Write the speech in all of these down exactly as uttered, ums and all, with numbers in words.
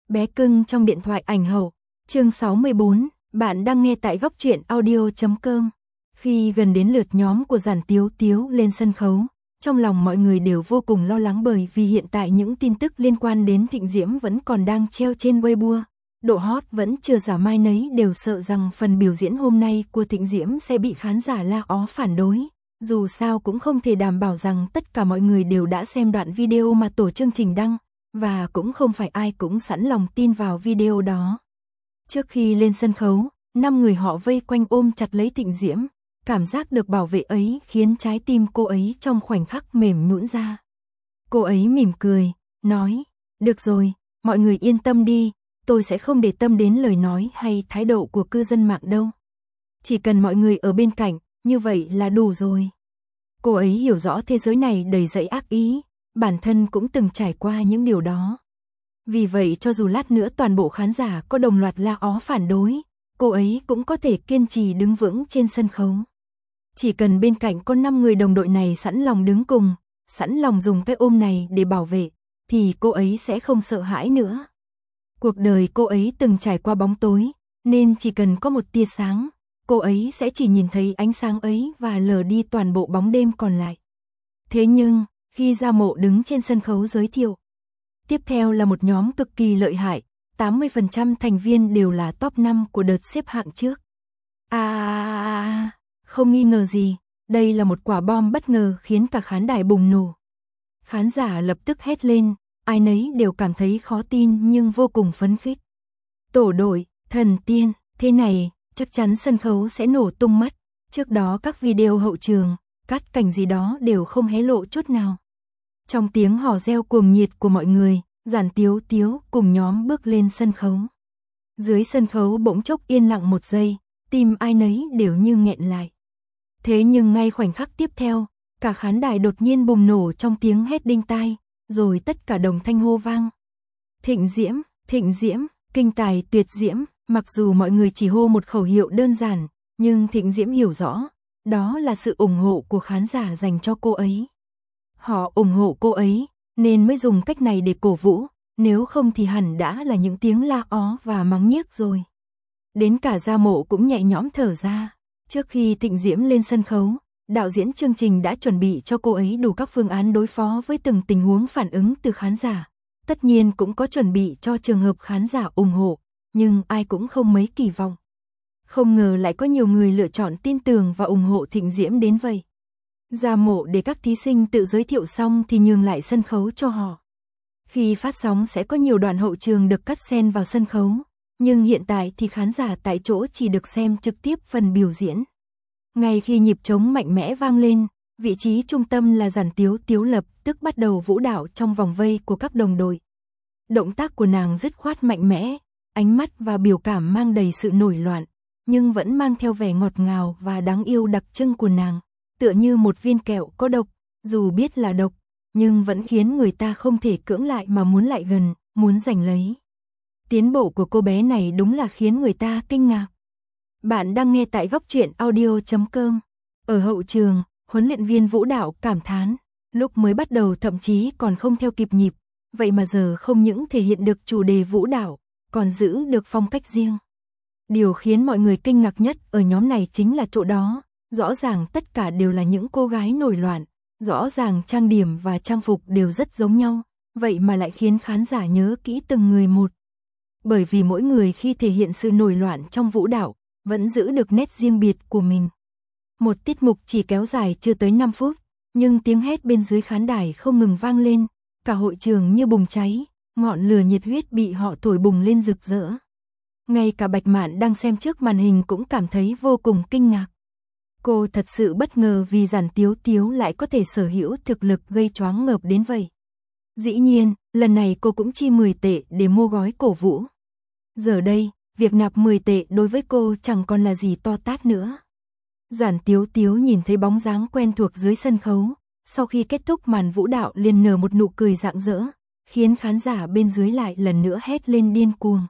Bé cưng trong điện thoại ảnh hậu, chương sáu mươi bốn, bạn đang nghe tại góc truyện audio chấm com. Khi gần đến lượt nhóm của Giản Tiếu Tiếu lên sân khấu, trong lòng mọi người đều vô cùng lo lắng bởi vì hiện tại những tin tức liên quan đến Thịnh Diễm vẫn còn đang treo trên Weibo. Độ hot vẫn chưa giảm, mai nấy đều sợ rằng phần biểu diễn hôm nay của Thịnh Diễm sẽ bị khán giả la ó phản đối. Dù sao cũng không thể đảm bảo rằng tất cả mọi người đều đã xem đoạn video mà tổ chương trình đăng, và cũng không phải ai cũng sẵn lòng tin vào video đó. Trước khi lên sân khấu, năm người họ vây quanh ôm chặt lấy Thịnh Diễm, cảm giác được bảo vệ ấy khiến trái tim cô ấy trong khoảnh khắc mềm nhũn ra. Cô ấy mỉm cười, nói, được rồi, mọi người yên tâm đi, tôi sẽ không để tâm đến lời nói hay thái độ của cư dân mạng đâu. Chỉ cần mọi người ở bên cạnh, như vậy là đủ rồi. Cô ấy hiểu rõ thế giới này đầy dẫy ác ý, bản thân cũng từng trải qua những điều đó. Vì vậy cho dù lát nữa toàn bộ khán giả có đồng loạt la ó phản đối, cô ấy cũng có thể kiên trì đứng vững trên sân khấu. Chỉ cần bên cạnh có năm người đồng đội này sẵn lòng đứng cùng, sẵn lòng dùng cái ôm này để bảo vệ, thì cô ấy sẽ không sợ hãi nữa. Cuộc đời cô ấy từng trải qua bóng tối, nên chỉ cần có một tia sáng, cô ấy sẽ chỉ nhìn thấy ánh sáng ấy và lờ đi toàn bộ bóng đêm còn lại. Thế nhưng, khi Gia Mộ đứng trên sân khấu giới thiệu, tiếp theo là một nhóm cực kỳ lợi hại, tám mươi phần trăm thành viên đều là top năm của đợt xếp hạng trước. À, không nghi ngờ gì, đây là một quả bom bất ngờ khiến cả khán đài bùng nổ. Khán giả lập tức hét lên, ai nấy đều cảm thấy khó tin nhưng vô cùng phấn khích. Tổ đội, thần tiên, thế này, chắc chắn sân khấu sẽ nổ tung mất. Trước đó các video hậu trường, cắt cảnh gì đó đều không hé lộ chút nào. Trong tiếng hò reo cuồng nhiệt của mọi người, Giản Tiếu Tiếu cùng nhóm bước lên sân khấu. Dưới sân khấu bỗng chốc yên lặng một giây, tim ai nấy đều như nghẹn lại. Thế nhưng ngay khoảnh khắc tiếp theo, cả khán đài đột nhiên bùng nổ trong tiếng hét đinh tai, rồi tất cả đồng thanh hô vang. Thịnh Diễm, Thịnh Diễm, kinh tài tuyệt diễm. Mặc dù mọi người chỉ hô một khẩu hiệu đơn giản, nhưng Thịnh Diễm hiểu rõ, đó là sự ủng hộ của khán giả dành cho cô ấy. Họ ủng hộ cô ấy, nên mới dùng cách này để cổ vũ, nếu không thì hẳn đã là những tiếng la ó và mắng nhiếc rồi. Đến cả Gia Mộ cũng nhẹ nhõm thở ra. Trước khi Thịnh Diễm lên sân khấu, đạo diễn chương trình đã chuẩn bị cho cô ấy đủ các phương án đối phó với từng tình huống phản ứng từ khán giả. Tất nhiên cũng có chuẩn bị cho trường hợp khán giả ủng hộ, nhưng ai cũng không mấy kỳ vọng. Không ngờ lại có nhiều người lựa chọn tin tưởng và ủng hộ Thịnh Diễm đến vậy. Gia Mộ để các thí sinh tự giới thiệu xong thì nhường lại sân khấu cho họ. Khi phát sóng sẽ có nhiều đoạn hậu trường được cắt xen vào sân khấu, nhưng hiện tại thì khán giả tại chỗ chỉ được xem trực tiếp phần biểu diễn. Ngay khi nhịp trống mạnh mẽ vang lên, vị trí trung tâm là Giản Tiếu Tiếu lập tức bắt đầu vũ đạo trong vòng vây của các đồng đội. Động tác của nàng dứt khoát mạnh mẽ, ánh mắt và biểu cảm mang đầy sự nổi loạn, nhưng vẫn mang theo vẻ ngọt ngào và đáng yêu đặc trưng của nàng, tựa như một viên kẹo có độc, dù biết là độc, nhưng vẫn khiến người ta không thể cưỡng lại mà muốn lại gần, muốn giành lấy. Tiến bộ của cô bé này đúng là khiến người ta kinh ngạc. Bạn đang nghe tại góc truyện audio chấm com. Ở hậu trường, huấn luyện viên vũ đạo cảm thán, lúc mới bắt đầu thậm chí còn không theo kịp nhịp, vậy mà giờ không những thể hiện được chủ đề vũ đạo, còn giữ được phong cách riêng. Điều khiến mọi người kinh ngạc nhất ở nhóm này chính là chỗ đó, rõ ràng tất cả đều là những cô gái nổi loạn, rõ ràng trang điểm và trang phục đều rất giống nhau, vậy mà lại khiến khán giả nhớ kỹ từng người một. Bởi vì mỗi người khi thể hiện sự nổi loạn trong vũ đạo, vẫn giữ được nét riêng biệt của mình. Một tiết mục chỉ kéo dài chưa tới năm phút, nhưng tiếng hét bên dưới khán đài không ngừng vang lên, cả hội trường như bùng cháy, ngọn lửa nhiệt huyết bị họ thổi bùng lên rực rỡ. Ngay cả Bạch Mạn đang xem trước màn hình cũng cảm thấy vô cùng kinh ngạc. Cô thật sự bất ngờ vì Giản Tiếu Tiếu lại có thể sở hữu thực lực gây choáng ngợp đến vậy. Dĩ nhiên, lần này cô cũng chi mười tệ để mua gói cổ vũ. Giờ đây, việc nạp mười tệ đối với cô chẳng còn là gì to tát nữa. Giản Tiếu Tiếu nhìn thấy bóng dáng quen thuộc dưới sân khấu, sau khi kết thúc màn vũ đạo liền nở một nụ cười rạng rỡ, khiến khán giả bên dưới lại lần nữa hét lên điên cuồng.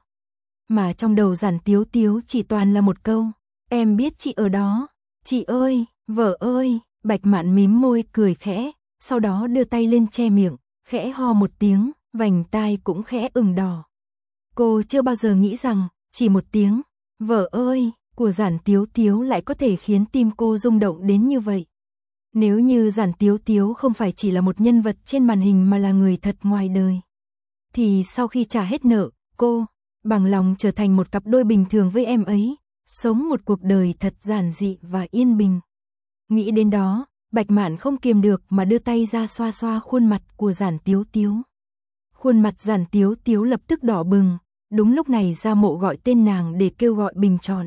Mà trong đầu Giản Tiếu Tiếu chỉ toàn là một câu, em biết chị ở đó, chị ơi, vợ ơi. Bạch Mạn mím môi cười khẽ, sau đó đưa tay lên che miệng, khẽ ho một tiếng, vành tai cũng khẽ ửng đỏ. Cô chưa bao giờ nghĩ rằng, chỉ một tiếng, vợ ơi, của Giản Tiếu Tiếu lại có thể khiến tim cô rung động đến như vậy. Nếu như Giản Tiếu Tiếu không phải chỉ là một nhân vật trên màn hình mà là người thật ngoài đời, thì sau khi trả hết nợ, cô bằng lòng trở thành một cặp đôi bình thường với em ấy, sống một cuộc đời thật giản dị và yên bình. Nghĩ đến đó, Bạch Mạn không kiềm được mà đưa tay ra xoa xoa khuôn mặt của Giản Tiếu Tiếu. Khuôn mặt Giản Tiếu Tiếu lập tức đỏ bừng, đúng lúc này Gia Mộ gọi tên nàng để kêu gọi bình chọn.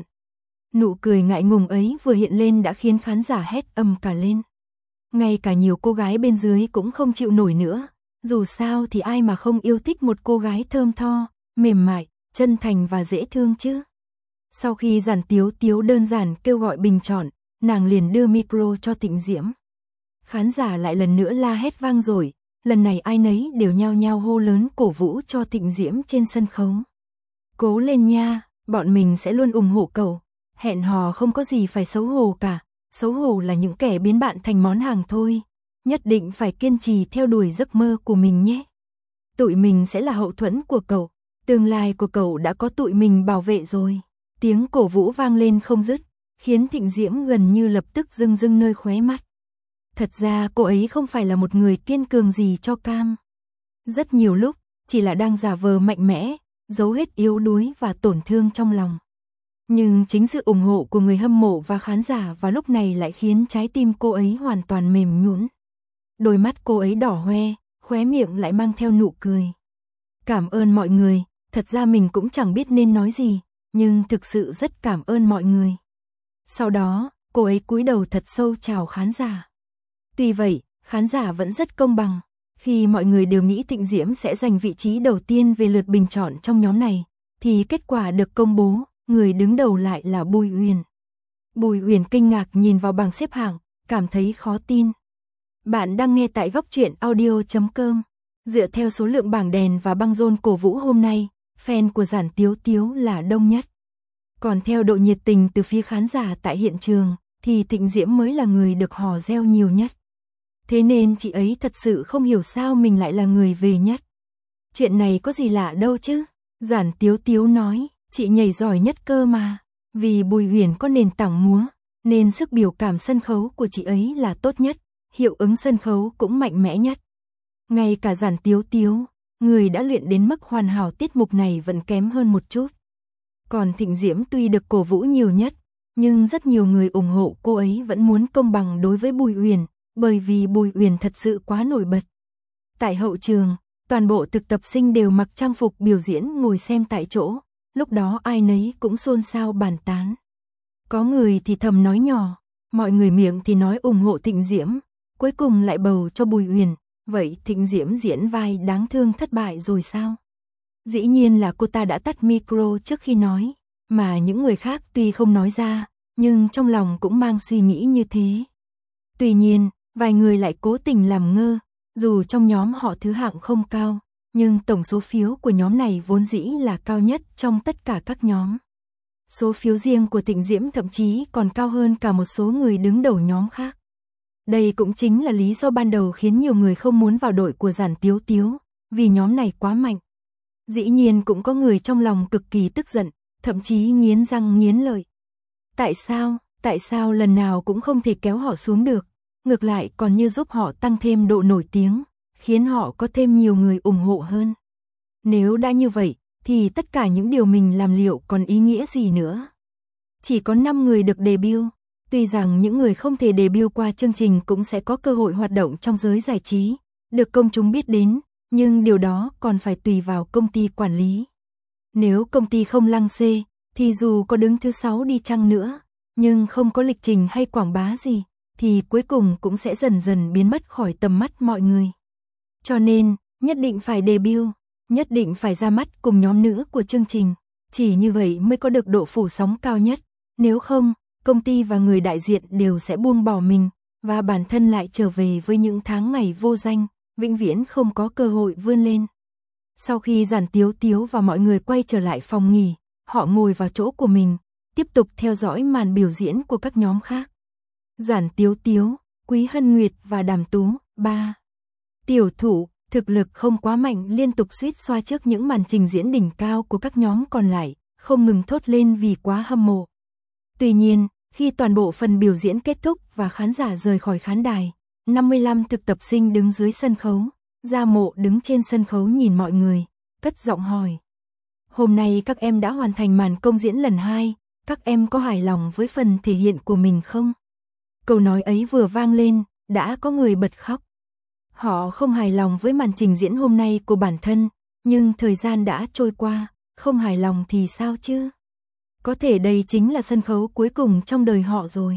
Nụ cười ngại ngùng ấy vừa hiện lên đã khiến khán giả hét ầm cả lên. Ngay cả nhiều cô gái bên dưới cũng không chịu nổi nữa, dù sao thì ai mà không yêu thích một cô gái thơm tho, mềm mại, chân thành và dễ thương chứ. Sau khi Giản Tiếu Tiếu đơn giản kêu gọi bình chọn, nàng liền đưa micro cho Tịnh Diễm. Khán giả lại lần nữa la hét vang rồi, lần này ai nấy đều nhao nhao hô lớn cổ vũ cho Tịnh Diễm trên sân khấu. Cố lên nha, bọn mình sẽ luôn ủng hộ cậu, hẹn hò không có gì phải xấu hổ cả, xấu hổ là những kẻ biến bạn thành món hàng thôi, nhất định phải kiên trì theo đuổi giấc mơ của mình nhé. Tụi mình sẽ là hậu thuẫn của cậu, tương lai của cậu đã có tụi mình bảo vệ rồi. Tiếng cổ vũ vang lên không dứt, khiến Tịnh Diễm gần như lập tức rưng rưng nơi khóe mắt. Thật ra cô ấy không phải là một người kiên cường gì cho cam. Rất nhiều lúc, chỉ là đang giả vờ mạnh mẽ, giấu hết yếu đuối và tổn thương trong lòng. Nhưng chính sự ủng hộ của người hâm mộ và khán giả vào lúc này lại khiến trái tim cô ấy hoàn toàn mềm nhũn. Đôi mắt cô ấy đỏ hoe, khóe miệng lại mang theo nụ cười. Cảm ơn mọi người, thật ra mình cũng chẳng biết nên nói gì, nhưng thực sự rất cảm ơn mọi người. Sau đó, cô ấy cúi đầu thật sâu chào khán giả. Tuy vậy, khán giả vẫn rất công bằng. Khi mọi người đều nghĩ Tịnh Diễm sẽ giành vị trí đầu tiên về lượt bình chọn trong nhóm này, thì kết quả được công bố, người đứng đầu lại là Bùi Uyển. Bùi Uyển kinh ngạc nhìn vào bảng xếp hạng, cảm thấy khó tin. Bạn đang nghe tại góc truyện audio chấm com. Dựa theo số lượng bảng đèn và băng rôn cổ vũ hôm nay, fan của Giản Tiếu Tiếu là đông nhất. Còn theo độ nhiệt tình từ phía khán giả tại hiện trường, thì Tịnh Diễm mới là người được hò reo nhiều nhất. Thế nên chị ấy thật sự không hiểu sao mình lại là người về nhất. Chuyện này có gì lạ đâu chứ. Giản Tiếu Tiếu nói, chị nhảy giỏi nhất cơ mà. Vì Bùi Uyển có nền tảng múa, nên sức biểu cảm sân khấu của chị ấy là tốt nhất, hiệu ứng sân khấu cũng mạnh mẽ nhất. Ngay cả Giản Tiếu Tiếu, người đã luyện đến mức hoàn hảo tiết mục này vẫn kém hơn một chút. Còn Tịnh Diễm tuy được cổ vũ nhiều nhất, nhưng rất nhiều người ủng hộ cô ấy vẫn muốn công bằng đối với Bùi Uyển, bởi vì Bùi Uyển thật sự quá nổi bật. Tại hậu trường, toàn bộ thực tập sinh đều mặc trang phục biểu diễn ngồi xem tại chỗ, lúc đó ai nấy cũng xôn xao bàn tán. Có người thì thầm nói nhỏ, mọi người miệng thì nói ủng hộ Tịnh Diễm, cuối cùng lại bầu cho Bùi Uyển, vậy Tịnh Diễm diễn vai đáng thương thất bại rồi sao? Dĩ nhiên là cô ta đã tắt micro trước khi nói, mà những người khác tuy không nói ra, nhưng trong lòng cũng mang suy nghĩ như thế. Tuy nhiên, vài người lại cố tình làm ngơ, dù trong nhóm họ thứ hạng không cao, nhưng tổng số phiếu của nhóm này vốn dĩ là cao nhất trong tất cả các nhóm. Số phiếu riêng của Tịnh Diễm thậm chí còn cao hơn cả một số người đứng đầu nhóm khác. Đây cũng chính là lý do ban đầu khiến nhiều người không muốn vào đội của Giản Tiếu Tiếu, vì nhóm này quá mạnh. Dĩ nhiên cũng có người trong lòng cực kỳ tức giận, thậm chí nghiến răng nghiến lợi. Tại sao, tại sao lần nào cũng không thể kéo họ xuống được, ngược lại còn như giúp họ tăng thêm độ nổi tiếng, khiến họ có thêm nhiều người ủng hộ hơn. Nếu đã như vậy, thì tất cả những điều mình làm liệu còn ý nghĩa gì nữa. Chỉ có năm người được debut, tuy rằng những người không thể debut qua chương trình cũng sẽ có cơ hội hoạt động trong giới giải trí, được công chúng biết đến, nhưng điều đó còn phải tùy vào công ty quản lý. Nếu công ty không lăng xê, thì dù có đứng thứ sáu đi chăng nữa, nhưng không có lịch trình hay quảng bá gì, thì cuối cùng cũng sẽ dần dần biến mất khỏi tầm mắt mọi người. Cho nên, nhất định phải debut, nhất định phải ra mắt cùng nhóm nữ của chương trình, chỉ như vậy mới có được độ phủ sóng cao nhất, nếu không, công ty và người đại diện đều sẽ buông bỏ mình, và bản thân lại trở về với những tháng ngày vô danh, vĩnh viễn không có cơ hội vươn lên. Sau khi Giản Tiếu Tiếu và mọi người quay trở lại phòng nghỉ, họ ngồi vào chỗ của mình, tiếp tục theo dõi màn biểu diễn của các nhóm khác. Giản Tiếu Tiếu, Quý Hân Nguyệt và Đàm Tú, ba. Tiểu thủ, thực lực không quá mạnh liên tục suýt xoa trước những màn trình diễn đỉnh cao của các nhóm còn lại, không ngừng thốt lên vì quá hâm mộ. Tuy nhiên, khi toàn bộ phần biểu diễn kết thúc và khán giả rời khỏi khán đài, năm mươi lăm thực tập sinh đứng dưới sân khấu, Gia Mộ đứng trên sân khấu nhìn mọi người, cất giọng hỏi. Hôm nay các em đã hoàn thành màn công diễn lần hai, các em có hài lòng với phần thể hiện của mình không? Câu nói ấy vừa vang lên, đã có người bật khóc. Họ không hài lòng với màn trình diễn hôm nay của bản thân, nhưng thời gian đã trôi qua, không hài lòng thì sao chứ? Có thể đây chính là sân khấu cuối cùng trong đời họ rồi.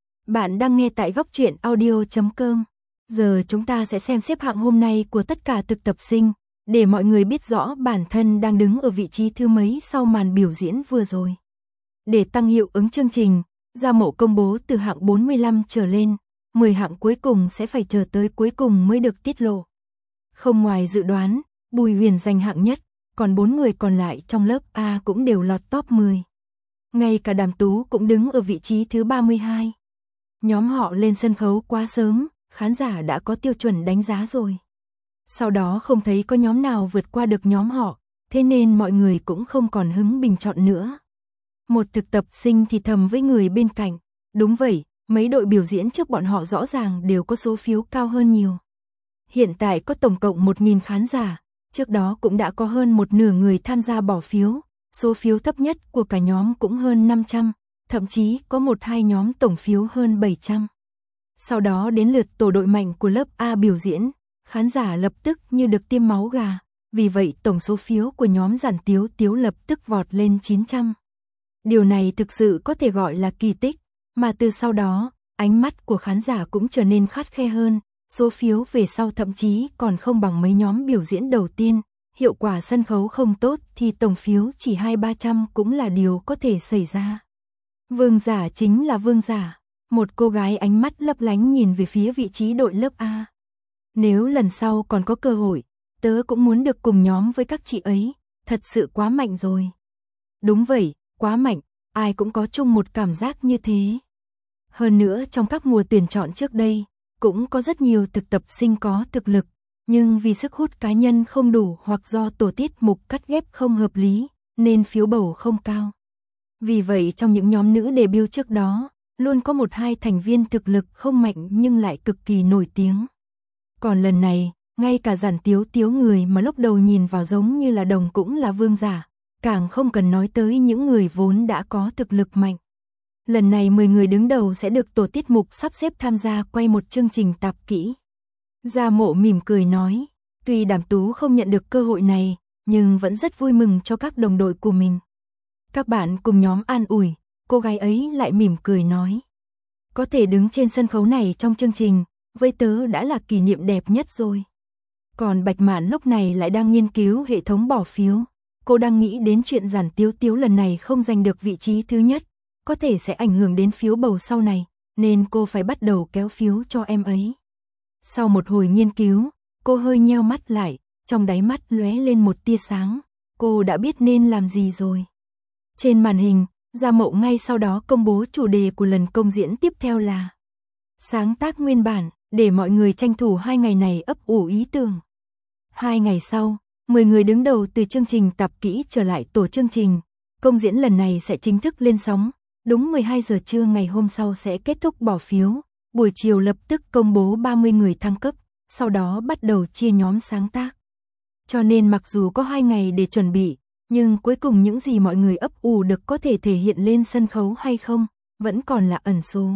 Bạn đang nghe tại góc truyện audio chấm com. Giờ chúng ta sẽ xem xếp hạng hôm nay của tất cả thực tập sinh, để mọi người biết rõ bản thân đang đứng ở vị trí thứ mấy sau màn biểu diễn vừa rồi. Để tăng hiệu ứng chương trình, Gia Mộ công bố từ hạng bốn mươi lăm trở lên, mười hạng cuối cùng sẽ phải chờ tới cuối cùng mới được tiết lộ. Không ngoài dự đoán, Bùi Huyền giành hạng nhất, còn bốn người còn lại trong lớp A cũng đều lọt top mười. Ngay cả Đàm Tú cũng đứng ở vị trí thứ ba mươi hai. Nhóm họ lên sân khấu quá sớm, khán giả đã có tiêu chuẩn đánh giá rồi. Sau đó không thấy có nhóm nào vượt qua được nhóm họ, thế nên mọi người cũng không còn hứng bình chọn nữa. Một thực tập sinh thì thầm với người bên cạnh, đúng vậy, mấy đội biểu diễn trước bọn họ rõ ràng đều có số phiếu cao hơn nhiều. Hiện tại có tổng cộng một nghìn khán giả, trước đó cũng đã có hơn một nửa người tham gia bỏ phiếu, số phiếu thấp nhất của cả nhóm cũng hơn năm trăm, thậm chí có một hai nhóm tổng phiếu hơn bảy trăm. Sau đó đến lượt tổ đội mạnh của lớp A biểu diễn, khán giả lập tức như được tiêm máu gà, vì vậy tổng số phiếu của nhóm Giản Tiếu Tiếu lập tức vọt lên chín trăm. Điều này thực sự có thể gọi là kỳ tích, mà từ sau đó, ánh mắt của khán giả cũng trở nên khắt khe hơn, số phiếu về sau thậm chí còn không bằng mấy nhóm biểu diễn đầu tiên, hiệu quả sân khấu không tốt thì tổng phiếu chỉ hai ba trăm cũng là điều có thể xảy ra. Vương Giả chính là Vương Giả, một cô gái ánh mắt lấp lánh nhìn về phía vị trí đội lớp A. Nếu lần sau còn có cơ hội, tớ cũng muốn được cùng nhóm với các chị ấy, thật sự quá mạnh rồi. Đúng vậy, quá mạnh, ai cũng có chung một cảm giác như thế. Hơn nữa trong các mùa tuyển chọn trước đây, cũng có rất nhiều thực tập sinh có thực lực, nhưng vì sức hút cá nhân không đủ hoặc do tổ tiết mục cắt ghép không hợp lý, nên phiếu bầu không cao. Vì vậy trong những nhóm nữ debut trước đó, luôn có một hai thành viên thực lực không mạnh nhưng lại cực kỳ nổi tiếng. Còn lần này, ngay cả Giản Tiếu Tiếu người mà lúc đầu nhìn vào giống như là đồng cũng là Vương Giả, càng không cần nói tới những người vốn đã có thực lực mạnh. Lần này mười người đứng đầu sẽ được tổ tiết mục sắp xếp tham gia quay một chương trình tạp kỹ. Gia Mộ mỉm cười nói, tuy Đàm Tú không nhận được cơ hội này, nhưng vẫn rất vui mừng cho các đồng đội của mình. Các bạn cùng nhóm an ủi, cô gái ấy lại mỉm cười nói. Có thể đứng trên sân khấu này trong chương trình, với tớ đã là kỷ niệm đẹp nhất rồi. Còn Bạch Mạn lúc này lại đang nghiên cứu hệ thống bỏ phiếu. Cô đang nghĩ đến chuyện Giản Tiếu Tiếu lần này không giành được vị trí thứ nhất, có thể sẽ ảnh hưởng đến phiếu bầu sau này, nên cô phải bắt đầu kéo phiếu cho em ấy. Sau một hồi nghiên cứu, cô hơi nheo mắt lại, trong đáy mắt lóe lên một tia sáng, cô đã biết nên làm gì rồi. Trên màn hình, Gia Mộ ngay sau đó công bố chủ đề của lần công diễn tiếp theo là sáng tác nguyên bản, để mọi người tranh thủ hai ngày này ấp ủ ý tưởng. Hai ngày sau, mười người đứng đầu từ chương trình tạp kỹ trở lại tổ chương trình, công diễn lần này sẽ chính thức lên sóng, đúng mười hai giờ trưa ngày hôm sau sẽ kết thúc bỏ phiếu, buổi chiều lập tức công bố ba mươi người thăng cấp, sau đó bắt đầu chia nhóm sáng tác. Cho nên mặc dù có hai ngày để chuẩn bị, nhưng cuối cùng những gì mọi người ấp ủ được có thể thể hiện lên sân khấu hay không, vẫn còn là ẩn số.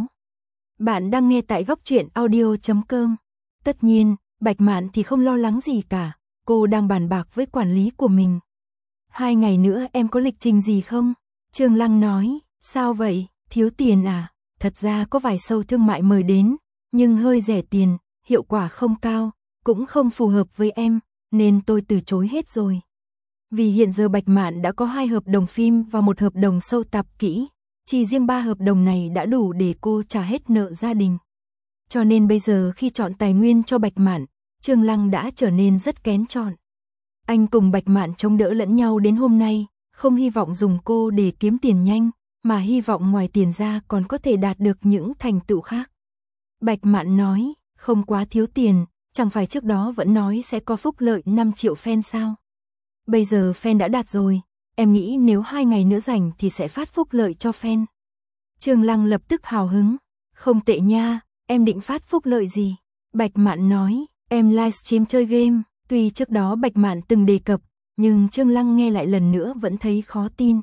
Bạn đang nghe tại góc truyện audio chấm com. Tất nhiên, Bạch Mạn thì không lo lắng gì cả, cô đang bàn bạc với quản lý của mình. Hai ngày nữa em có lịch trình gì không? Trương Lăng nói, sao vậy, thiếu tiền à? Thật ra có vài show thương mại mời đến, nhưng hơi rẻ tiền, hiệu quả không cao, cũng không phù hợp với em, nên tôi từ chối hết rồi. Vì hiện giờ Bạch Mạn đã có hai hợp đồng phim và một hợp đồng show tạp kỹ, chỉ riêng ba hợp đồng này đã đủ để cô trả hết nợ gia đình. Cho nên bây giờ khi chọn tài nguyên cho Bạch Mạn, Trương Lăng đã trở nên rất kén chọn. Anh cùng Bạch Mạn chống đỡ lẫn nhau đến hôm nay, không hy vọng dùng cô để kiếm tiền nhanh, mà hy vọng ngoài tiền ra còn có thể đạt được những thành tựu khác. Bạch Mạn nói, không quá thiếu tiền, chẳng phải trước đó vẫn nói sẽ có phúc lợi năm triệu fan sao? Bây giờ fan đã đạt rồi, em nghĩ nếu hai ngày nữa rảnh thì sẽ phát phúc lợi cho fan. Trương Lăng lập tức hào hứng, không tệ nha, em định phát phúc lợi gì? Bạch Mạn nói, em livestream chơi game, tuy trước đó Bạch Mạn từng đề cập, nhưng Trương Lăng nghe lại lần nữa vẫn thấy khó tin.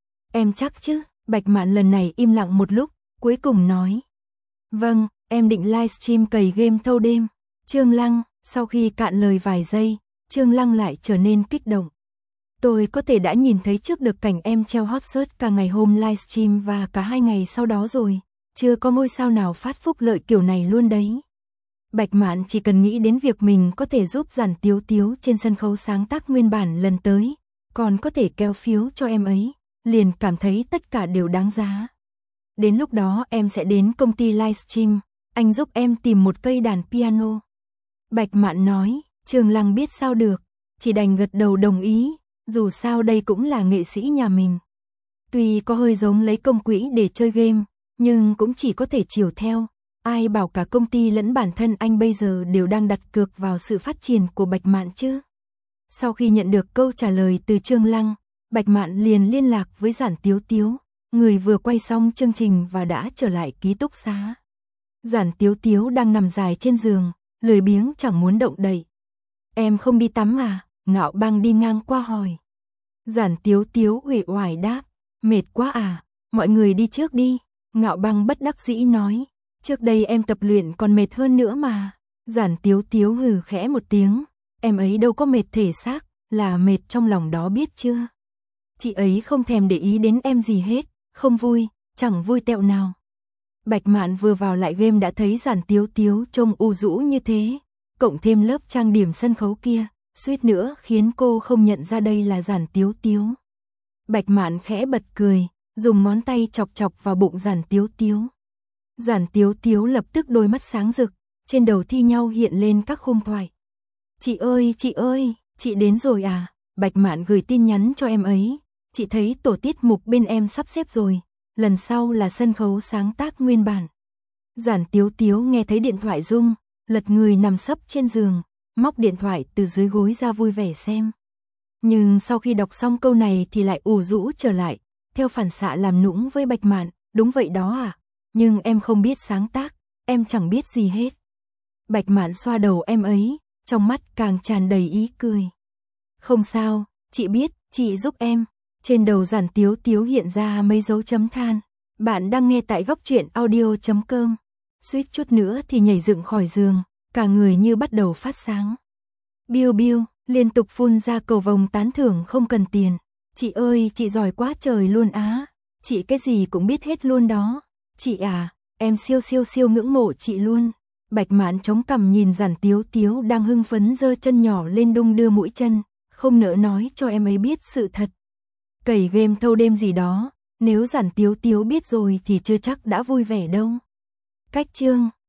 Em chắc chứ? Bạch Mạn lần này im lặng một lúc, cuối cùng nói. Vâng, em định livestream cày game thâu đêm. Trương Lăng, sau khi cạn lời vài giây, Trương Lăng lại trở nên kích động. Tôi có thể đã nhìn thấy trước được cảnh em treo hot search cả ngày hôm livestream và cả hai ngày sau đó rồi. Chưa có ngôi sao nào phát phúc lợi kiểu này luôn đấy. Bạch Mạn chỉ cần nghĩ đến việc mình có thể giúp Giản Tiếu Tiếu trên sân khấu sáng tác nguyên bản lần tới, còn có thể kéo phiếu cho em ấy, liền cảm thấy tất cả đều đáng giá. Đến lúc đó em sẽ đến công ty livestream, anh giúp em tìm một cây đàn piano. Bạch Mạn nói, Trương Lăng biết sao được, chỉ đành gật đầu đồng ý, dù sao đây cũng là nghệ sĩ nhà mình. Tuy có hơi giống lấy công quỹ để chơi game, nhưng cũng chỉ có thể chiều theo. Ai bảo cả công ty lẫn bản thân anh bây giờ đều đang đặt cược vào sự phát triển của Bạch Mạn chứ. Sau khi nhận được câu trả lời từ Trương Lăng, Bạch Mạn liền liên lạc với Giản Tiếu Tiếu, người vừa quay xong chương trình và đã trở lại ký túc xá. Giản Tiếu Tiếu đang nằm dài trên giường, lười biếng chẳng muốn động đậy. Em không đi tắm à? Ngạo Băng đi ngang qua hỏi. Giản Tiếu Tiếu uể oải đáp, mệt quá à, mọi người đi trước đi. Ngạo Băng bất đắc dĩ nói, trước đây em tập luyện còn mệt hơn nữa mà. Giản Tiếu Tiếu hừ khẽ một tiếng, em ấy đâu có mệt thể xác, là mệt trong lòng đó biết chưa. Chị ấy không thèm để ý đến em gì hết, không vui, chẳng vui tẹo nào. Bạch Mạn vừa vào lại game đã thấy Giản Tiếu Tiếu trông u rũ như thế, cộng thêm lớp trang điểm sân khấu kia, suýt nữa khiến cô không nhận ra đây là Giản Tiếu Tiếu. Bạch Mạn khẽ bật cười, dùng ngón tay chọc chọc vào bụng Giản Tiếu Tiếu. Giản Tiếu Tiếu lập tức đôi mắt sáng rực, trên đầu thi nhau hiện lên các khung thoại. Chị ơi, chị ơi, chị đến rồi à? Bạch Mạn gửi tin nhắn cho em ấy. Chị thấy tổ tiết mục bên em sắp xếp rồi, lần sau là sân khấu sáng tác nguyên bản. Giản Tiếu Tiếu nghe thấy điện thoại rung, lật người nằm sấp trên giường, móc điện thoại từ dưới gối ra vui vẻ xem. Nhưng sau khi đọc xong câu này thì lại ủ rũ trở lại, theo phản xạ làm nũng với Bạch Mạn, đúng vậy đó à, nhưng em không biết sáng tác, em chẳng biết gì hết. Bạch Mạn xoa đầu em ấy, trong mắt càng tràn đầy ý cười. Không sao, chị biết, chị giúp em. Trên đầu Giản Tiếu Tiếu hiện ra mấy dấu chấm than. Bạn đang nghe tại góc truyện audio chấm com. Suýt chút nữa thì nhảy dựng khỏi giường, cả người như bắt đầu phát sáng. Biu biu, liên tục phun ra cầu vồng tán thưởng không cần tiền. Chị ơi, chị giỏi quá trời luôn á. Chị cái gì cũng biết hết luôn đó. Chị à, em siêu siêu siêu ngưỡng mộ chị luôn. Bạch Mạn chống cằm nhìn Giản Tiếu Tiếu đang hưng phấn giơ chân nhỏ lên đung đưa mũi chân, không nỡ nói cho em ấy biết sự thật. Cày game thâu đêm gì đó, nếu Giản Tiếu Tiếu biết rồi thì chưa chắc đã vui vẻ đâu. Cách chương